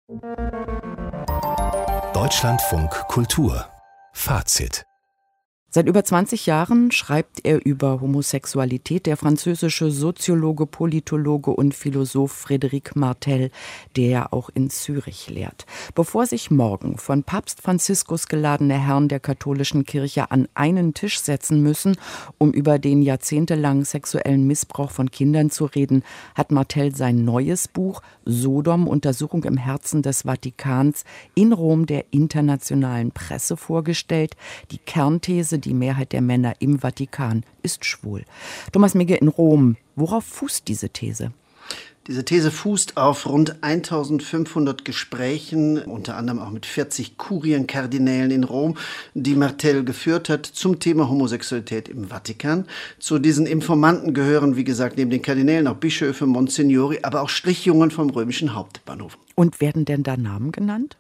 Deutschlandfunk Kultur Fazit. Seit über 20 Jahren schreibt er über Homosexualität der französische Soziologe, Politologe und Philosoph Frédéric Martel, der auch in Zürich lehrt. Bevor sich morgen von Papst Franziskus geladene Herren der katholischen Kirche an einen Tisch setzen müssen, um über den jahrzehntelangen sexuellen Missbrauch von Kindern zu reden, hat Martel sein neues Buch Sodom, Untersuchung im Herzen des Vatikans in Rom der internationalen Presse vorgestellt. Die Kernthese: Die Mehrheit der Männer im Vatikan ist schwul. Thomas Migge in Rom. Worauf fußt diese These? Diese These fußt auf rund 1500 Gesprächen, unter anderem auch mit 40 Kurienkardinälen in Rom, die Martel geführt hat zum Thema Homosexualität im Vatikan. Zu diesen Informanten gehören, wie gesagt, neben den Kardinälen auch Bischöfe, Monsignori, aber auch Strichjungen vom römischen Hauptbahnhof. Und werden denn da Namen genannt?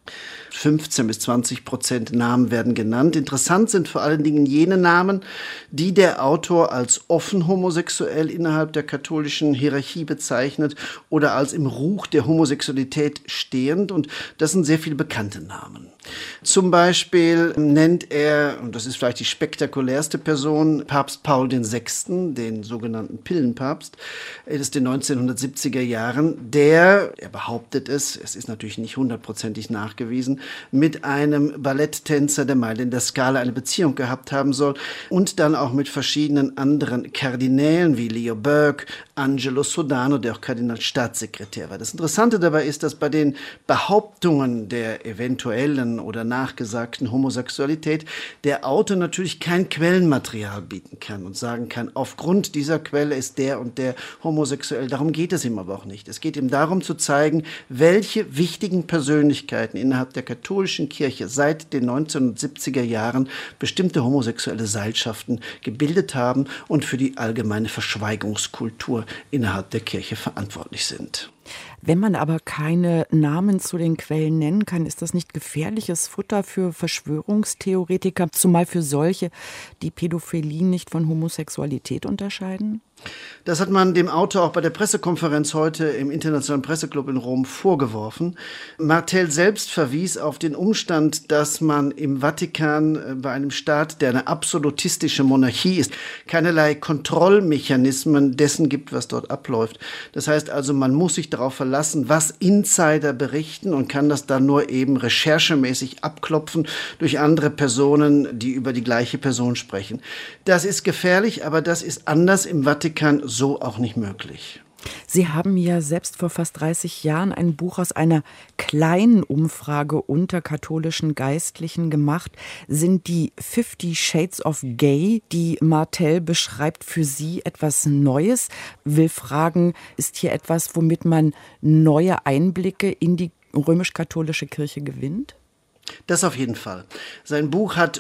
15-20% Namen werden genannt. Interessant sind vor allen Dingen jene Namen, die der Autor als offen homosexuell innerhalb der katholischen Hierarchie bezeichnet oder als im Ruch der Homosexualität stehend. Und das sind sehr viele bekannte Namen. Zum Beispiel nennt er, und das ist vielleicht die spektakulärste Person, Papst Paul VI., den sogenannten Pillenpapst, aus den 1970er Jahren, der, er behauptet es ist natürlich nicht hundertprozentig nachgewiesen, mit einem Balletttänzer der Mailänder Scala eine Beziehung gehabt haben soll und dann auch mit verschiedenen anderen Kardinälen wie Leo Burke, Angelo Sodano, der auch Kardinalstaatssekretär war. Das Interessante dabei ist, dass bei den Behauptungen der eventuellen oder nachgesagten Homosexualität der Autor natürlich kein Quellenmaterial bieten kann und sagen kann, aufgrund dieser Quelle ist der und der homosexuell. Darum geht es ihm aber auch nicht. Es geht ihm darum zu zeigen, welche wichtigen Persönlichkeiten innerhalb der katholischen Kirche seit den 1970er Jahren bestimmte homosexuelle Seilschaften gebildet haben und für die allgemeine Verschweigungskultur innerhalb der Kirche verantwortlich sind. Wenn man aber keine Namen zu den Quellen nennen kann, ist das nicht gefährliches Futter für Verschwörungstheoretiker, zumal für solche, die Pädophilie nicht von Homosexualität unterscheiden? Das hat man dem Autor auch bei der Pressekonferenz heute im Internationalen Presseclub in Rom vorgeworfen. Martel selbst verwies auf den Umstand, dass man im Vatikan bei einem Staat, der eine absolutistische Monarchie ist, keinerlei Kontrollmechanismen dessen gibt, was dort abläuft. Das heißt also, man muss sich darauf verlassen, was Insider berichten und kann das dann nur eben recherchemäßig abklopfen durch andere Personen, die über die gleiche Person sprechen. Das ist gefährlich, aber das ist anders im Vatikan so auch nicht möglich. Sie haben ja selbst vor fast 30 Jahren ein Buch aus einer kleinen Umfrage unter katholischen Geistlichen gemacht. Sind die 50 Shades of Gay, die Martel beschreibt, für Sie etwas Neues? Will fragen, ist hier etwas, womit man neue Einblicke in die römisch-katholische Kirche gewinnt? Das auf jeden Fall. Sein Buch hat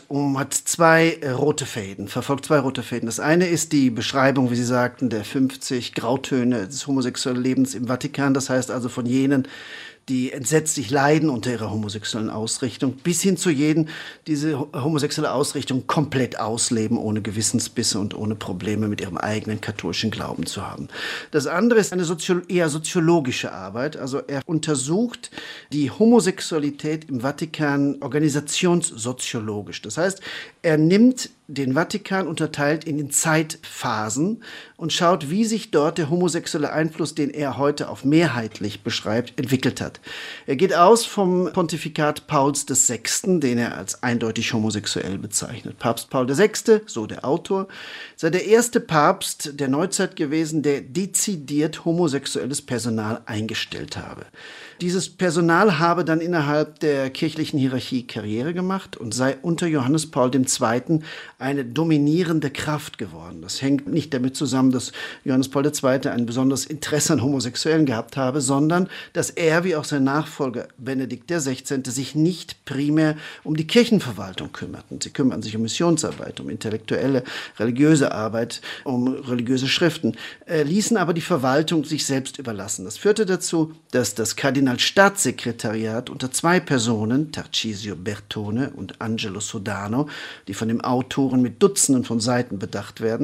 zwei rote Fäden, verfolgt zwei rote Fäden. Das eine ist die Beschreibung, wie Sie sagten, der 50 Grautöne des homosexuellen Lebens im Vatikan. Das heißt also von jenen, die entsetzlich leiden unter ihrer homosexuellen Ausrichtung, bis hin zu jenen, die diese homosexuelle Ausrichtung komplett ausleben, ohne Gewissensbisse und ohne Probleme mit ihrem eigenen katholischen Glauben zu haben. Das andere ist eine eher soziologische Arbeit. Also er untersucht die Homosexualität im Vatikan organisationssoziologisch. Das heißt, er nimmt den Vatikan, unterteilt in den Zeitphasen und schaut, wie sich dort der homosexuelle Einfluss, den er heute auf mehrheitlich beschreibt, entwickelt hat. Er geht aus vom Pontifikat Pauls VI., den er als eindeutig homosexuell bezeichnet. Papst Paul VI., so der Autor, sei der erste Papst der Neuzeit gewesen, der dezidiert homosexuelles Personal eingestellt habe. Dieses Personal habe dann innerhalb der kirchlichen Hierarchie Karriere gemacht und sei unter Johannes Paul II. Eine dominierende Kraft geworden. Das hängt nicht damit zusammen, dass Johannes Paul II. Ein besonderes Interesse an Homosexuellen gehabt habe, sondern dass er, wie auch sein Nachfolger Benedikt XVI., sich nicht primär um die Kirchenverwaltung kümmerten. Sie kümmerten sich um Missionsarbeit, um intellektuelle, religiöse Arbeit, um religiöse Schriften, ließen aber die Verwaltung sich selbst überlassen. Das führte dazu, dass das Kardinalstaatssekretariat unter zwei Personen, Tarcisio Bertone und Angelo Sodano, die von dem Autoren mit Dutzenden von Seiten bedacht werden,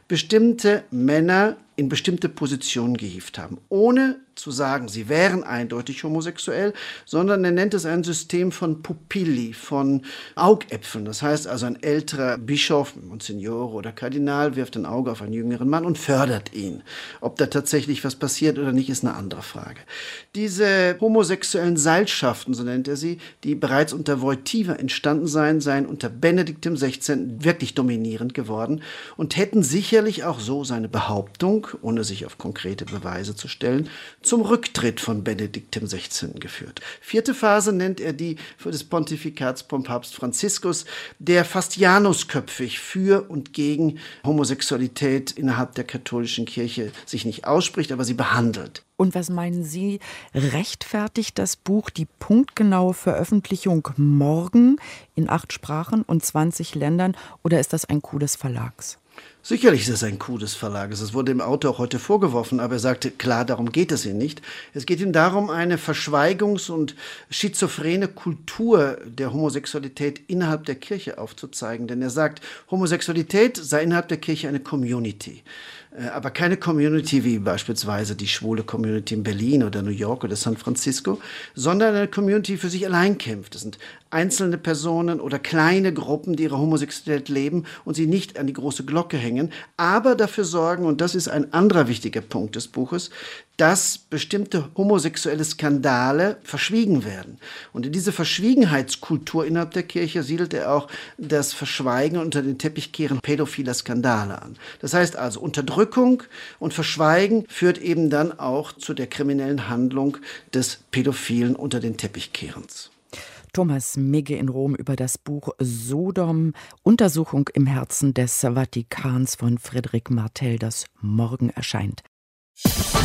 bestimmte Männer in bestimmte Positionen gehievt haben, ohne zu sagen, sie wären eindeutig homosexuell, sondern er nennt es ein System von Pupilli, von Augäpfeln. Das heißt also, ein älterer Bischof, Monsignore oder Kardinal wirft ein Auge auf einen jüngeren Mann und fördert ihn. Ob da tatsächlich was passiert oder nicht, ist eine andere Frage. Diese homosexuellen Seilschaften, so nennt er sie, die bereits unter Wojtyła entstanden seien unter Benedikt XVI. Wirklich dominierend geworden und hätten sicherlich auch so seine Behauptung, ohne sich auf konkrete Beweise zu stellen, zum Rücktritt von Benedikt XVI. Geführt. 4. Phase nennt er die des Pontifikats von Papst Franziskus, der fast janusköpfig für und gegen Homosexualität innerhalb der katholischen Kirche sich nicht ausspricht, aber sie behandelt. Und was meinen Sie, rechtfertigt das Buch die punktgenaue Veröffentlichung morgen in 8 Sprachen und 20 Ländern, oder ist das ein Coup des Verlags? Sicherlich ist es ein Coup des Verlages. Es wurde dem Autor auch heute vorgeworfen, aber er sagte, klar, darum geht es ihm nicht. Es geht ihm darum, eine Verschweigungs- und schizophrene Kultur der Homosexualität innerhalb der Kirche aufzuzeigen. Denn er sagt, Homosexualität sei innerhalb der Kirche eine Community. Aber keine Community wie beispielsweise die schwule Community in Berlin oder New York oder San Francisco, sondern eine Community, die für sich allein kämpft. Das sind einzelne Personen oder kleine Gruppen, die ihre Homosexualität leben und sie nicht an die große Glocke hängen, aber dafür sorgen, und das ist ein anderer wichtiger Punkt des Buches, dass bestimmte homosexuelle Skandale verschwiegen werden. Und in diese Verschwiegenheitskultur innerhalb der Kirche siedelt er auch das Verschweigen und unter den Teppichkehren pädophiler Skandale an. Das heißt also, Unterdrückung und Verschweigen führt eben dann auch zu der kriminellen Handlung des Pädophilen unter den Teppichkehrens. Thomas Migge in Rom über das Buch Sodom, Untersuchung im Herzen des Vatikans von Frédéric Martel, das morgen erscheint.